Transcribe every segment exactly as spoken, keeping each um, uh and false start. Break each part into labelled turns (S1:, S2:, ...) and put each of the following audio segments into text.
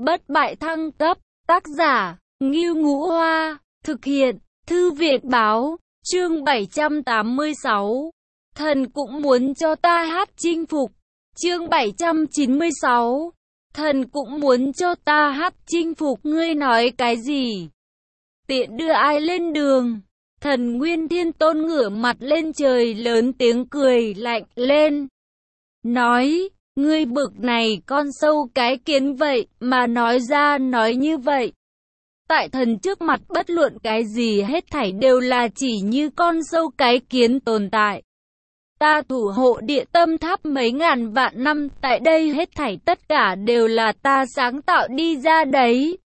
S1: bất bại thăng cấp, tác giả, Ngưu Ngũ Hoa, thực hiện, Thư viện báo, chương bảy trăm tám mươi sáu. Thần cũng muốn cho ta hát chinh phục, chương bảy trăm chín mươi sáu. Thần cũng muốn cho ta hát chinh phục, ngươi nói cái gì? Tiện đưa ai lên đường? Thần Nguyên Thiên Tôn ngửa mặt lên trời lớn tiếng cười lạnh lên. Nói, ngươi bực này con sâu cái kiến vậy mà nói ra nói như vậy. Tại thần trước mặt bất luận cái gì hết thảy đều là chỉ như con sâu cái kiến tồn tại. Ta thủ hộ địa tâm tháp mấy ngàn vạn năm, tại đây hết thảy tất cả đều là ta sáng tạo đi ra đấy.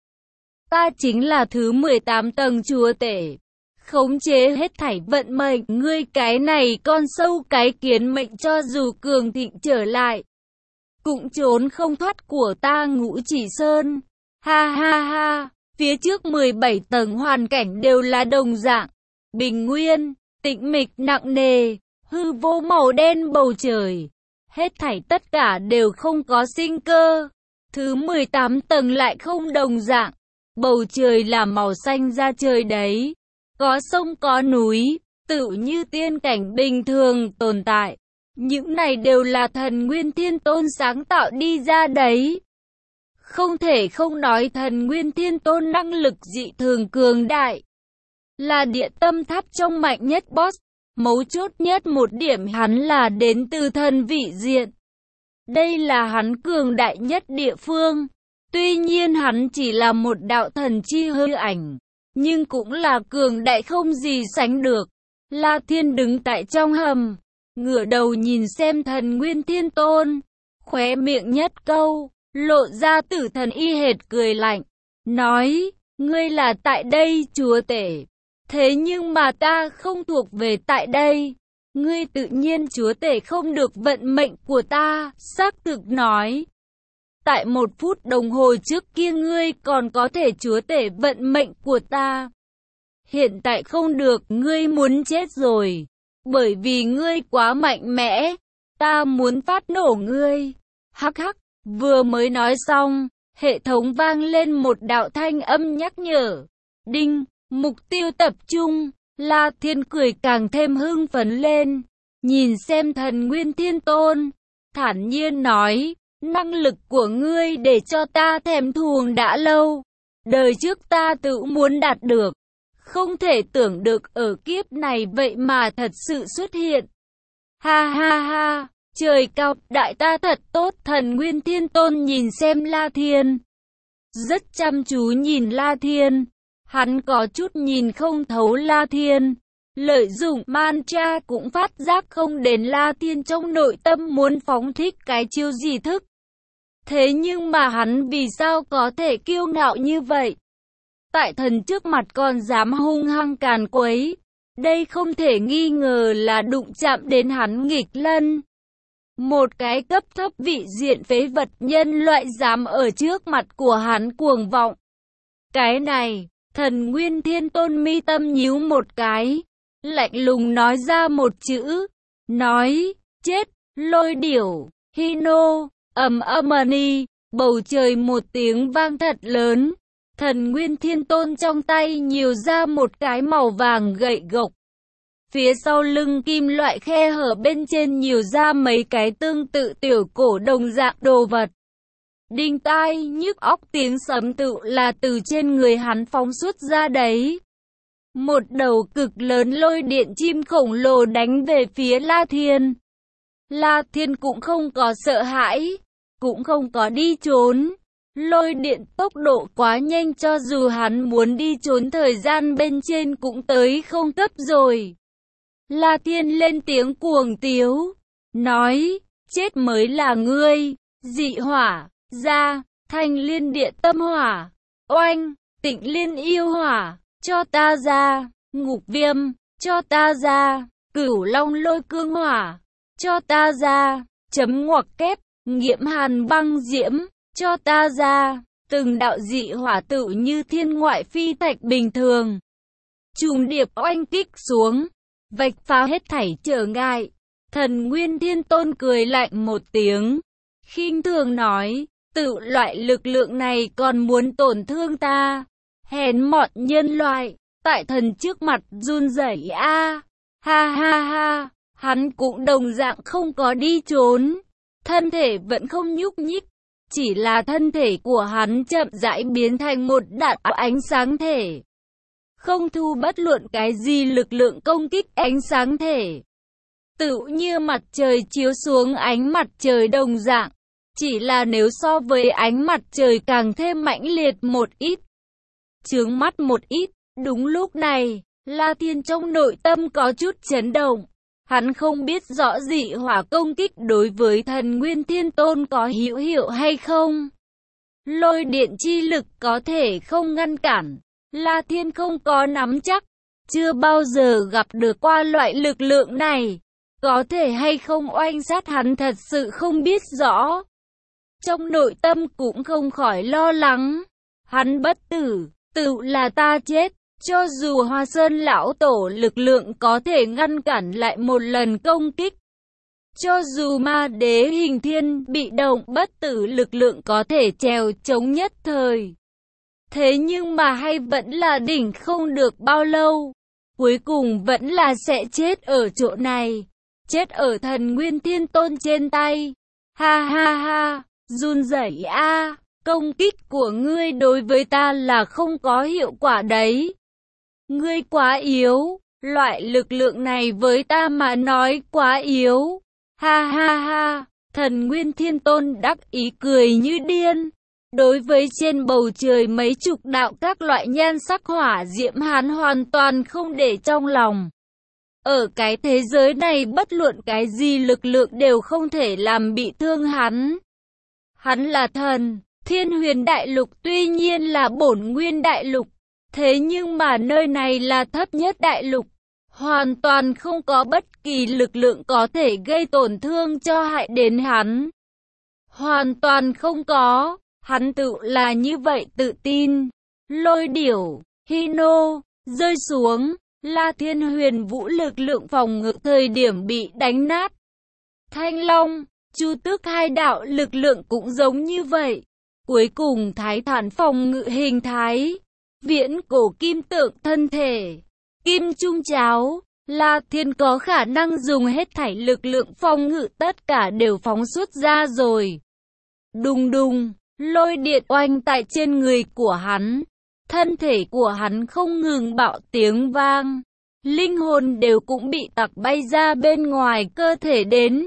S1: Ta chính là thứ mười tám tầng chúa tể, khống chế hết thảy vận mệnh, ngươi cái này con sâu cái kiến mệnh cho dù cường thịnh trở lại, cũng trốn không thoát của ta Ngũ Chỉ Sơn. Ha ha ha, phía trước mười bảy tầng hoàn cảnh đều là đồng dạng, bình nguyên, tĩnh mịch nặng nề, hư vô màu đen bầu trời, hết thảy tất cả đều không có sinh cơ. Thứ mười tám tầng lại không đồng dạng, bầu trời là màu xanh da trời đấy, có sông có núi, tựu như tiên cảnh bình thường tồn tại. Những này đều là thần Nguyên Thiên Tôn sáng tạo đi ra đấy. Không thể không nói thần Nguyên Thiên Tôn năng lực dị thường cường đại, là địa tâm tháp trong mạnh nhất boss. Mấu chốt nhất một điểm hắn là đến từ thần vị diện. Đây là hắn cường đại nhất địa phương. Tuy nhiên hắn chỉ là một đạo thần chi hư ảnh, nhưng cũng là cường đại không gì sánh được. La Thiên đứng tại trong hầm, ngửa đầu nhìn xem thần Nguyên Thiên Tôn, khóe miệng nhất câu, lộ ra tử thần y hệt cười lạnh, nói, ngươi là tại đây chúa tể, thế nhưng mà ta không thuộc về tại đây, ngươi tự nhiên chúa tể không được vận mệnh của ta, xác thực nói. Tại một phút đồng hồ trước kia ngươi còn có thể chúa tể vận mệnh của ta. Hiện tại không được, ngươi muốn chết rồi. Bởi vì ngươi quá mạnh mẽ, ta muốn phát nổ ngươi. Hắc hắc, vừa mới nói xong, hệ thống vang lên một đạo thanh âm nhắc nhở. Đinh, mục tiêu tập trung. La Thiên cười càng thêm hưng phấn lên, nhìn xem thần Nguyên Thiên Tôn, thản nhiên nói, năng lực của ngươi để cho ta thèm thuồng đã lâu. Đời trước ta tự muốn đạt được, không thể tưởng được ở kiếp này vậy mà thật sự xuất hiện. Ha ha ha, trời cao, đại ta thật tốt. Thần Nguyên Thiên Tôn nhìn xem La Thiên, rất chăm chú nhìn La Thiên. Hắn có chút nhìn không thấu La Thiên, lợi dụng mantra cũng phát giác không đến La Thiên trong nội tâm muốn phóng thích cái chiêu gì thức. Thế nhưng mà hắn vì sao có thể kiêu ngạo như vậy? Tại thần trước mặt còn dám hung hăng càn quấy, đây không thể nghi ngờ là đụng chạm đến hắn nghịch lân. Một cái cấp thấp vị diện phế vật nhân loại dám ở trước mặt của hắn cuồng vọng. Cái này, thần Nguyên Thiên Tôn mi tâm nhíu một cái, lạnh lùng nói ra một chữ, nói, chết, lôi điểu, Hino, ầm âm ni, bầu trời một tiếng vang thật lớn. Thần Nguyên Thiên Tôn trong tay nhiều ra một cái màu vàng gậy gộc. Phía sau lưng kim loại khe hở bên trên nhiều ra mấy cái tương tự tiểu cổ đồng dạng đồ vật. Đinh tai nhức óc tiếng sấm tự là từ trên người hắn phóng xuất ra đấy. Một đầu cực lớn lôi điện chim khổng lồ đánh về phía La Thiên. La Thiên cũng không có sợ hãi, cũng không có đi trốn. Lôi điện tốc độ quá nhanh, cho dù hắn muốn đi trốn thời gian bên trên cũng tới không cấp rồi. La Thiên lên tiếng cuồng tiếu, nói, chết mới là ngươi. Dị hỏa, ra, thanh liên địa tâm hỏa, oanh, tịnh liên yêu hỏa, cho ta ra, ngục viêm, cho ta ra, cửu long lôi cương hỏa, cho ta ra, chấm ngoặc kép, nghiễm hàn băng diễm, cho ta ra. Từng đạo dị hỏa tự như thiên ngoại phi thạch bình thường, trùng điệp oanh kích xuống, vạch phá hết thảy trở ngại. Thần Nguyên Thiên Tôn cười lạnh một tiếng, khinh thường nói, Tự loại lực lượng này còn muốn tổn thương ta. Hèn mọn nhân loại, tại thần trước mặt run rẩy a. À. Ha ha ha, hắn cũng đồng dạng không có đi trốn. Thân thể vẫn không nhúc nhích. Chỉ là thân thể của hắn chậm rãi biến thành một đạn ánh sáng thể. Không thu bất luận cái gì lực lượng công kích ánh sáng thể. Tựu như mặt trời chiếu xuống ánh mặt trời đồng dạng. Chỉ là nếu so với ánh mặt trời càng thêm mãnh liệt một ít. Chướng mắt một ít. Đúng lúc này, La Thiên trong nội tâm có chút chấn động. Hắn không biết rõ dị hỏa công kích đối với thần Nguyên Thiên Tôn có hữu hiệu hay không. Lôi điện chi lực có thể không ngăn cản. La Thiên không có nắm chắc. Chưa bao giờ gặp được qua loại lực lượng này. Có thể hay không oanh sát hắn thật sự không biết rõ. Trong nội tâm cũng không khỏi lo lắng. Hắn bất tử, tự là ta chết. Cho dù Hoa Sơn lão tổ lực lượng có thể ngăn cản lại một lần công kích. Cho dù ma đế hình thiên bị động bất tử lực lượng có thể trèo chống nhất thời. Thế nhưng mà hay vẫn là đỉnh không được bao lâu. Cuối cùng vẫn là sẽ chết ở chỗ này. Chết ở thần Nguyên Thiên Tôn trên tay. Ha ha ha, run rẩy a, công kích của ngươi đối với ta là không có hiệu quả đấy. Ngươi quá yếu, loại lực lượng này với ta mà nói quá yếu. Ha ha ha, thần Nguyên Thiên Tôn đắc ý cười như điên. Đối với trên bầu trời mấy chục đạo các loại nhan sắc hỏa diễm hắn hoàn toàn không để trong lòng. Ở cái thế giới này bất luận cái gì lực lượng đều không thể làm bị thương hắn. Hắn là thần, Thiên Huyền Đại Lục tuy nhiên là bổn nguyên đại lục. Thế nhưng mà nơi này là thấp nhất đại lục. Hoàn toàn không có bất kỳ lực lượng có thể gây tổn thương cho hại đến hắn. Hoàn toàn không có. Hắn tự là như vậy tự tin. Lôi điểu, Hino, rơi xuống. La Thiên Huyền Vũ lực lượng phòng ngự thời điểm bị đánh nát. Thanh Long, Chu Tước hai đạo lực lượng cũng giống như vậy. Cuối cùng Thái Thản phòng ngự hình thái. Viễn cổ kim tượng thân thể. Kim trung cháo. La Thiên có khả năng dùng hết thảy lực lượng phòng ngự tất cả đều phóng xuất ra rồi. Đùng đùng, lôi điện oanh tại trên người của hắn. Thân thể của hắn không ngừng bạo tiếng vang. Linh hồn đều cũng bị tặc bay ra bên ngoài cơ thể đến.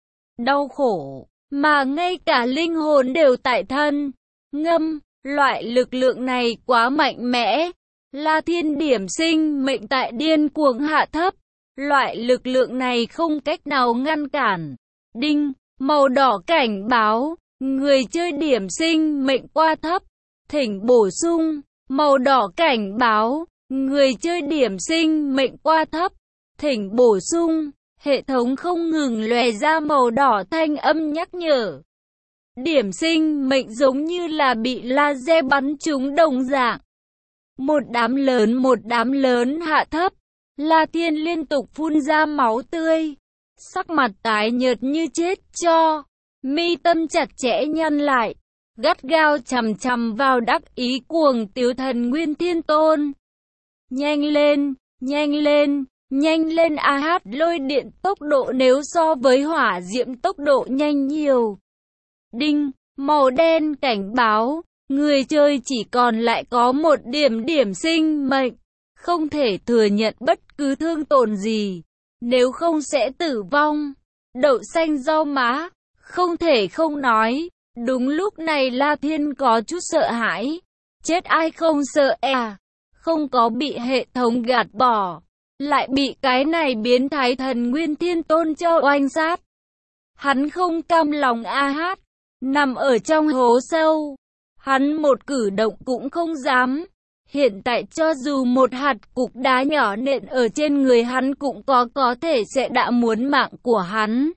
S1: Đau khổ, mà ngay cả linh hồn đều tại thân. Ngâm, loại lực lượng này quá mạnh mẽ. La Thiên điểm sinh mệnh tại điên cuồng hạ thấp. Loại lực lượng này không cách nào ngăn cản. Đinh, màu đỏ cảnh báo. Người chơi điểm sinh mệnh qua thấp. Thỉnh bổ sung. Màu đỏ cảnh báo. Người chơi điểm sinh mệnh qua thấp. Thỉnh bổ sung. Hệ thống không ngừng lòe ra màu đỏ thanh âm nhắc nhở. Điểm sinh mệnh giống như là bị laser bắn trúng đồng dạng. Một đám lớn một đám lớn hạ thấp. La Thiên liên tục phun ra máu tươi. Sắc mặt tái nhợt như chết cho. Mi tâm chặt chẽ nhăn lại. Gắt gao chằm chằm vào đắc ý cuồng tiếu thần Nguyên Thiên Tôn. Nhanh lên, nhanh lên, nhanh lên a hát lôi điện tốc độ nếu so với hỏa diễm tốc độ nhanh nhiều. Đinh, màu đen cảnh báo, người chơi chỉ còn lại có một điểm điểm sinh mệnh, không thể thừa nhận bất cứ thương tổn gì, nếu không sẽ tử vong. Đậu xanh rau má, không thể không nói, đúng lúc này La Thiên có chút sợ hãi, chết ai không sợ à, không có bị hệ thống gạt bỏ, lại bị cái này biến thái thần Nguyên Thiên Tôn cho oanh sát. Hắn không cam lòng a hát. Nằm ở trong hố sâu, hắn một cử động cũng không dám. Hiện tại cho dù một hạt cục đá nhỏ nện ở trên người hắn cũng có có thể sẽ đã muốn mạng của hắn.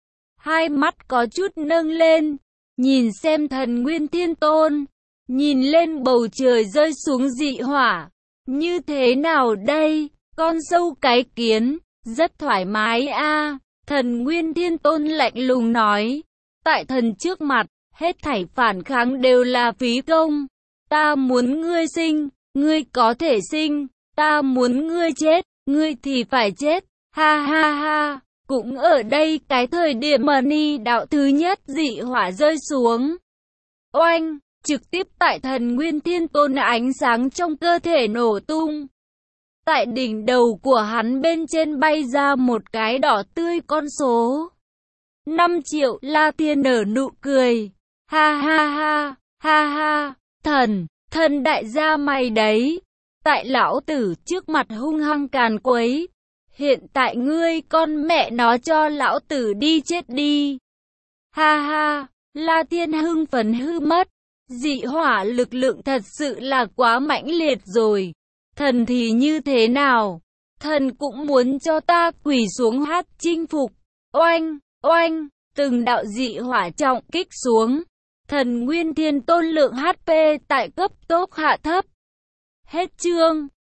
S1: Hai mắt có chút nâng lên, nhìn xem thần Nguyên Thiên Tôn, nhìn lên bầu trời rơi xuống dị hỏa. Như thế nào đây, con sâu cái kiến, rất thoải mái a. Thần Nguyên Thiên Tôn lạnh lùng nói. Tại thần trước mặt, Hết thảy phản kháng đều là phí công. Ta muốn ngươi sinh, ngươi có thể sinh. Ta muốn ngươi chết, ngươi thì phải chết. Ha ha ha. Cũng ở đây cái thời điểm mà ni đạo thứ nhất dị hỏa rơi xuống. Oanh, trực tiếp tại thần Nguyên Thiên Tôn ánh sáng trong cơ thể nổ tung. Tại đỉnh đầu của hắn bên trên bay ra một cái đỏ tươi con số. năm triệu. La Thiên nở nụ cười. Ha ha ha, ha ha, thần, thần đại gia mày đấy. Tại lão tử trước mặt hung hăng càn quấy. Hiện tại ngươi con mẹ nó cho lão tử đi chết đi. Ha ha, La Thiên hưng phấn hư mất. Dị hỏa lực lượng thật sự là quá mãnh liệt rồi. Thần thì như thế nào? Thần cũng muốn cho ta quỳ xuống hát chinh phục. Oanh, oanh, từng đạo dị hỏa trọng kích xuống. Thần Nguyên Thiên Tôn lượng hát pê tại cấp tốc hạ thấp. Hết chương.